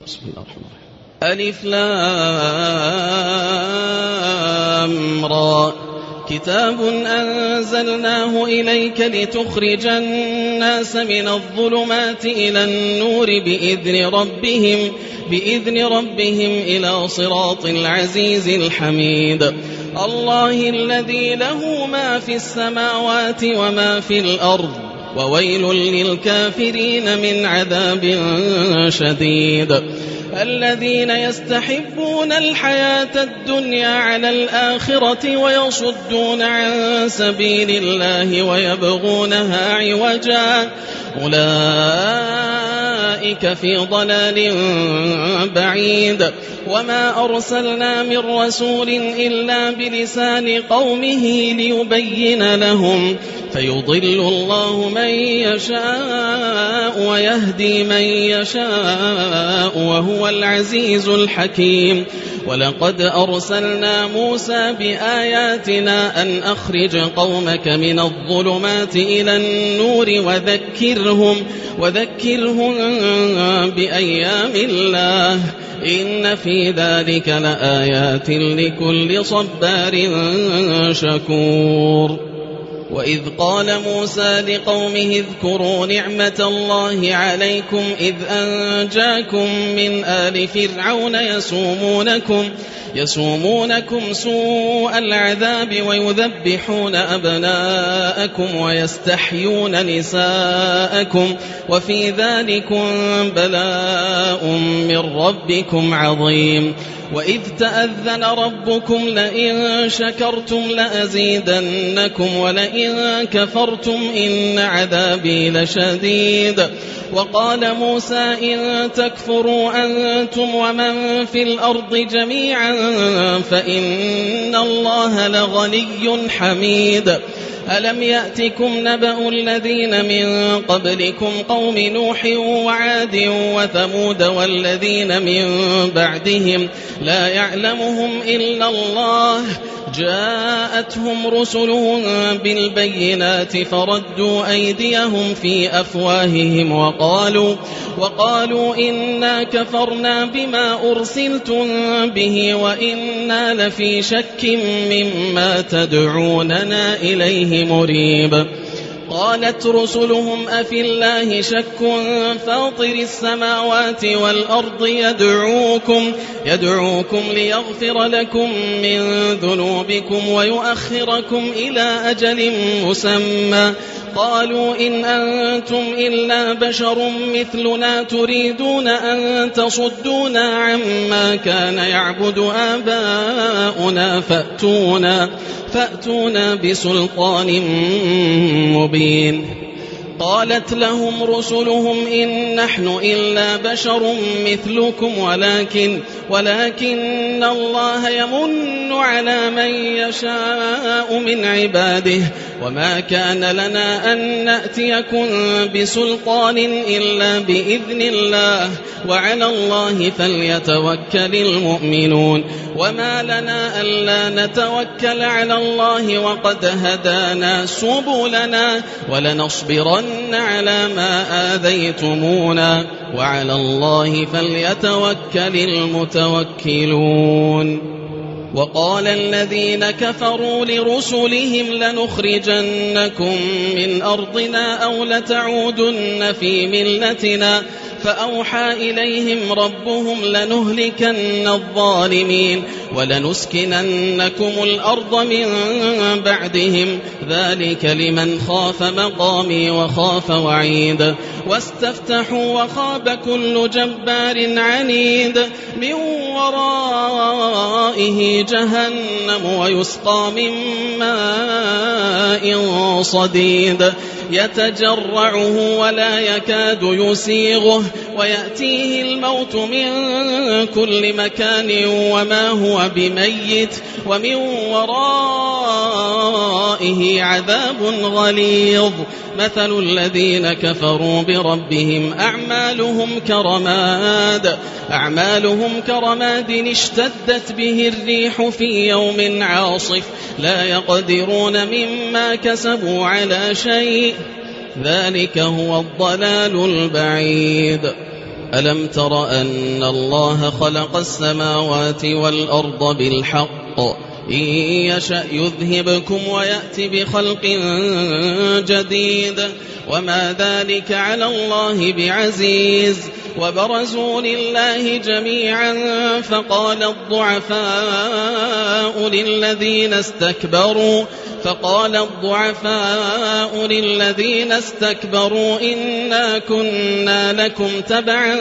بسم الله الرحمن الرحيم. ألف لام را كتاب أنزلناه إليك لتخرج الناس من الظلمات إلى النور بإذن ربهم إلى صراط العزيز الحميد. الله الذي له ما في السماوات وما في الأرض وويل للكافرين من عذاب شديد. الذين يستحبون الحياة الدنيا على الآخرة ويصدون عن سبيل الله ويبغونها عوجا أولئك في ضلال بعيد. وما أرسلنا من رسول إلا بلسان قومه ليبين لهم فيضل الله من يشاء ويهدي من يشاء وهو العزيز الحكيم. ولقد أرسلنا موسى بآياتنا أن أخرج قومك من الظلمات إلى النور وذكرهم بأيام الله إن في ذلك لآيات لكل صبار شكور. وإذ قال موسى لقومه اذكروا نعمة الله عليكم إذ أنجاكم من آل فرعون يسومونكم سوء العذاب ويذبحون أبناءكم ويستحيون نساءكم وفي ذلكم بلاء من ربكم عظيم. وإذ تأذن ربكم لئن شكرتم لأزيدنكم ولئن كفرتم إن عذابي لشديد. وقال موسى إن تكفروا أنتم ومن في الأرض جميعا فإن الله لغني حميد. ألم يأتكم نبأ الذين من قبلكم قوم نوح وعاد وثمود والذين من بعدهم لا يعلمهم إلا الله جاءتهم رسلهم بالبينات فردوا أيديهم في أفواههم وقالوا إنا كفرنا بما أرسلتم به وإنا لفي شك مما تدعوننا إليهم مريب. قالت رسلهم أفي الله شك فاطر السماوات والأرض يدعوكم ليغفر لكم من ذنوبكم ويؤخركم إلى أجل مسمى قالوا إن أنتم إلا بشر مثلنا تريدون أن تصدونا عما كان يعبد آباؤنا فأتونا بسلطان مبين. قالت لهم رسلهم إن نحن إلا بشر مثلكم ولكن الله يمن على من يشاء من عباده وما كان لنا أن نأتيكم بسلطان إلا بإذن الله وعلى الله فليتوكل المؤمنون. وما لنا ألا نتوكل على الله وقد هدانا سبلنا ولنصبرن على ما آذيتمونا وعلى الله فليتوكل المتوكلون. وقال الذين كفروا لرسلهم لنخرجنكم من أرضنا أو لتعودن في ملتنا فأوحى إليهم ربهم لنهلكن الظالمين ولنسكننكم الأرض من بعدهم ذلك لمن خاف مقامي وخاف وعيد. واستفتحوا وخاب كل جبار عنيد من ورائه جهنم ويسقى من ماء صديد يتجرعه ولا يكاد يسيغه ويأتيه الموت من كل مكان وما هو بميت ومن ورائه عذاب غليظ. مثل الذين كفروا بربهم أعمالهم كرماد اشتدت به الريح في يوم عاصف لا يقدرون مما كسبوا على شيء ذلك هو الضلال البعيد. ألم تر أن الله خلق السماوات والأرض بالحق إن يشأ يذهبكم ويأتي بخلق جديد وما ذلك على الله بعزيز وبرزوا لله جميعا فقال الضعفاء للذين استكبروا إنا كنا لكم تبعا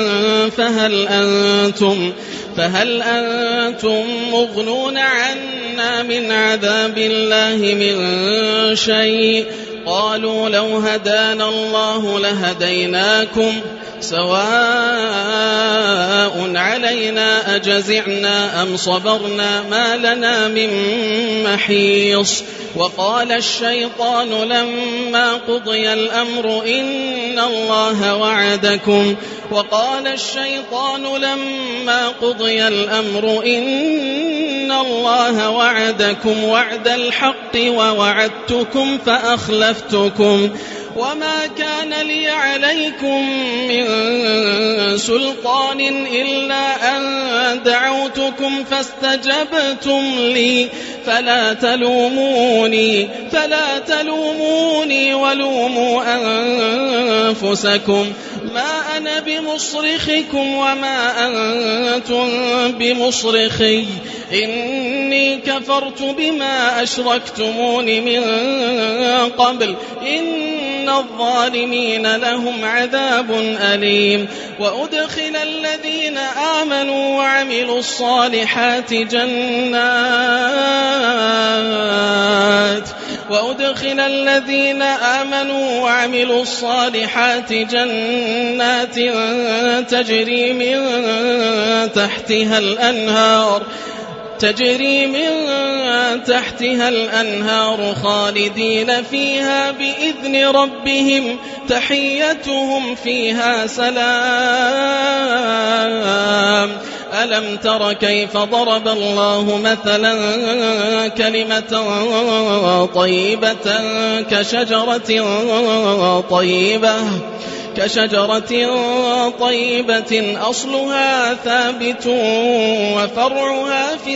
فهل أنتم مغنون عنا من عذاب الله من شيء قالوا لو هدانا الله لهديناكم سواء علينا أجزعنا أم صبرنا ما لنا من محيص وقال الشيطان لما قضي الأمر إن الله وعدكم وعد الحق ووعدتكم فأخلفتكم وما كان لي عليكم من سلطان إلا أن دعوتكم فاستجبتم لي فلا تلوموني ولوموا أنفسكم ما أنا بمصرخكم وما أنتم بمصرخي إني كفرت بما أشركتمون من قبل إن الظالمين لهم عذاب أليم وأدخل الذين آمنوا وعملوا الصالحات جنات تجري من تحتها الأنهار خالدين فيها بإذن ربهم تحيتهم فيها سلام ألم تر كيف ضرب الله مثلا كلمة طيبة كشجرة طيبة أصلها ثابت وفرعها في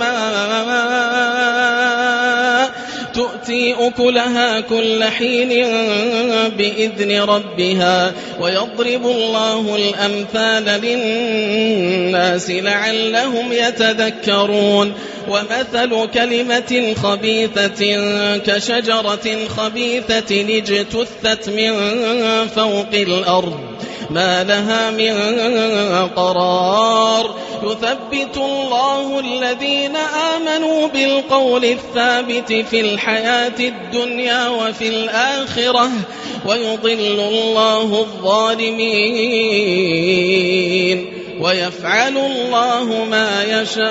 السماء تؤتي أكلها كل حين بإذن ربها ويضرب الله الأمثال للناس لعلهم يتذكرون ومثل كلمة خبيثة كشجرة خبيثة اجتثت من فوق الأرض ما لها من قرار يثبت الله الذين آمنوا بالقول الثابت في الحياة الدنيا وفي الآخرة ويضل الله الظالمين ويفعل الله ما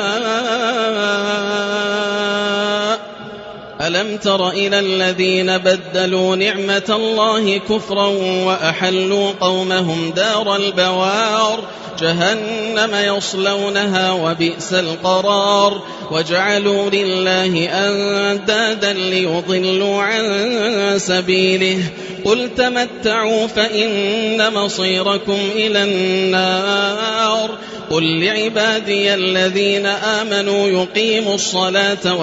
يشاء ألم تر إلى الذين بدلوا نعمة الله كفرا وأحلوا قومهم دار البوار جهنم يصلونها وبئس القرار وجعلوا لله أندادا ليضلوا عن سبيله قل تمتعوا فإن مصيركم إلى النار قل لعبادي الذين آمنوا يقيموا الصلاة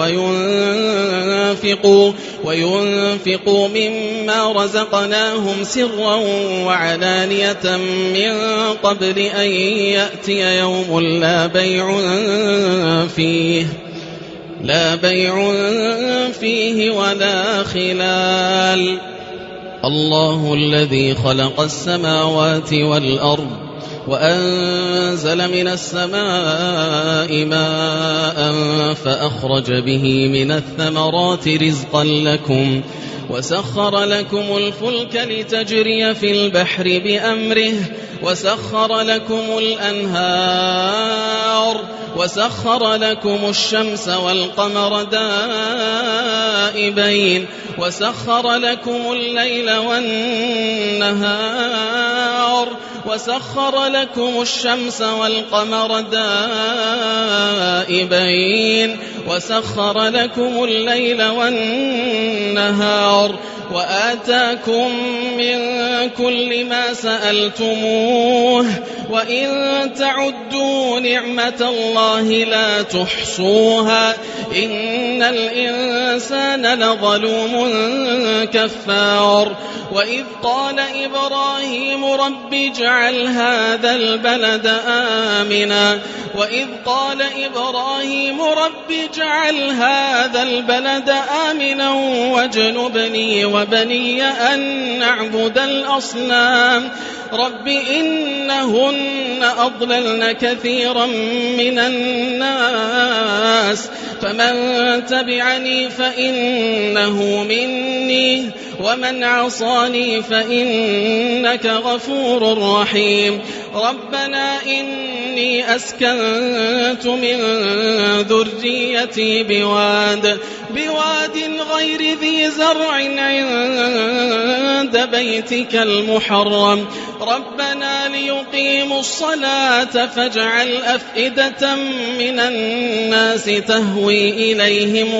وينفقوا مما رزقناهم سرا وعلانية من قبل أن يأتي يوم لا بيع فيه ولا خلال الله الذي خلق السماوات والأرض وأنزل من السماء ماء فأخرج به من الثمرات رزقا لكم وسخر لكم الفلك لتجري في البحر بأمره وسخر لكم الأنهار وسخر لكم الشمس والقمر دائبين وسخر لكم الليل والنهار وسخر لكم الشمس والقمر دائبين وسخر لكم الليل والنهار وآتاكم من كل ما سألتموه وإن تعدوا نعمة الله لا تحصوها إن الإنسان لظلوم كفار وإذ قال إبراهيم رب اجعل هذا البلد آمنا واجنبني وبني أن نعبد الأصنام رب إنهن أضللن كثيرا من الناس فمن تبعني فإنه مني ومن عصاني فإنك غفور رحيم ربنا إني أسكنت من ذريتي بواد غير ذي زرع عند بيتك المحرم ربنا ليقيموا الصلاة فاجعل أفئدة من الناس تهوي إليهم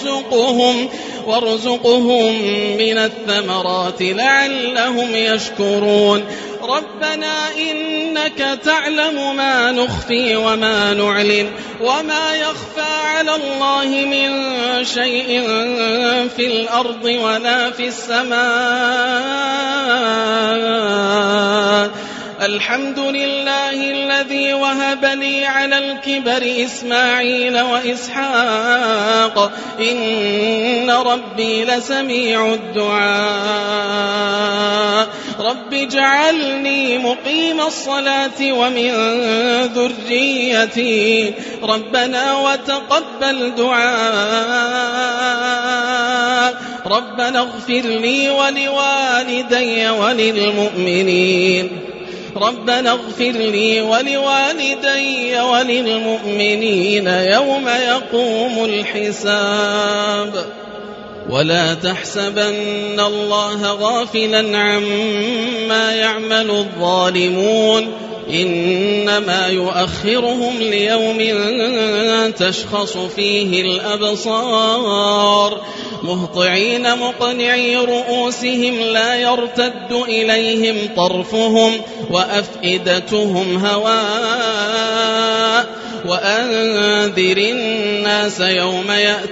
وارزقهم من الثمرات لعلهم يشكرون ربنا إنك تعلم ما نخفي وما نعلن وما يخفى على الله من شيء في الأرض ولا في السماء الحمد لله الذي وهب لي على الكبر إسماعيل وإسحاق إن ربي لسميع الدعاء رب اجعلني مقيم الصلاة ومن ذريتي ربنا وتقبل دعاء ربنا اغفر لي ولوالدي وللمؤمنين يوم يقوم الحساب ولا تحسبن الله غافلا عما يعمل الظالمون إنما يؤخرهم ليوم تشخص فيه الأبصار مهطعين مقنعي رؤوسهم لا يرتد إليهم طرفهم وأفئدتهم هواء وأنذر الناس يوم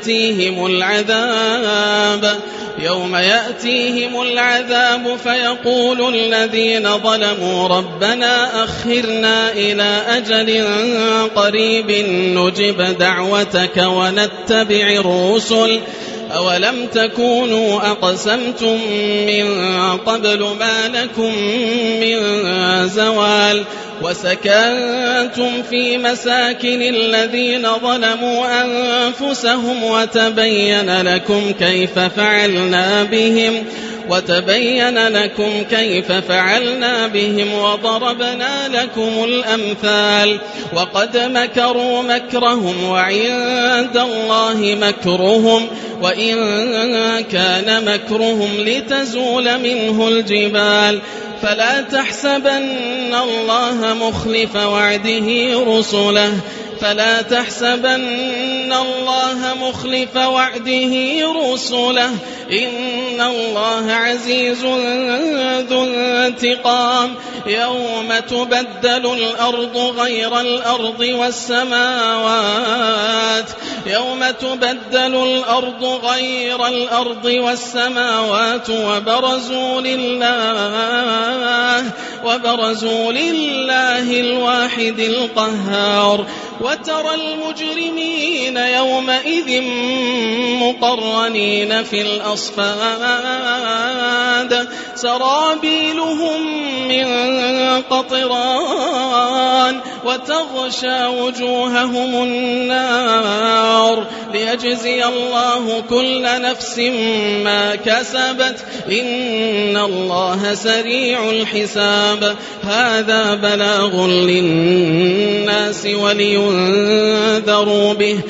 يأتيهم العذاب فيقول الذين ظلموا ربنا أخرنا إلى أجل قريب نجب دعوتك ونتبع الرسل أولم تكونوا أقسمتم من قبل ما لكم من زوال وسكنتم في مساكن الذين ظلموا أنفسهم وتبين لكم كيف فعلنا بهم وضربنا لكم الأمثال وقد مكروا مكرهم وعند الله مكرهم وإن كان مكرهم لتزول منه الجبال فلا تحسبن الله مخلف وعده رسله إن الله عزيز ذو انتقام يوم تبدل الأرض غير الأرض والسماوات وبرزوا لله الواحد القهار وترى المجرمين يومئذ مقرنين في الأصفاد سرابيلهم من قطران وتغشى وجوههم النار ليجزي الله كل نفس ما كسبت إن الله سريع الحساب هذا بلاغ للناس ولينذروا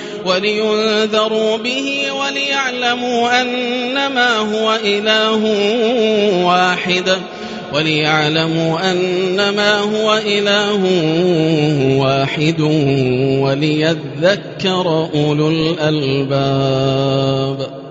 به وليعلموا أنما هو إله واحد وليعلموا أنما هو إله واحد وليذكر أولو الألباب.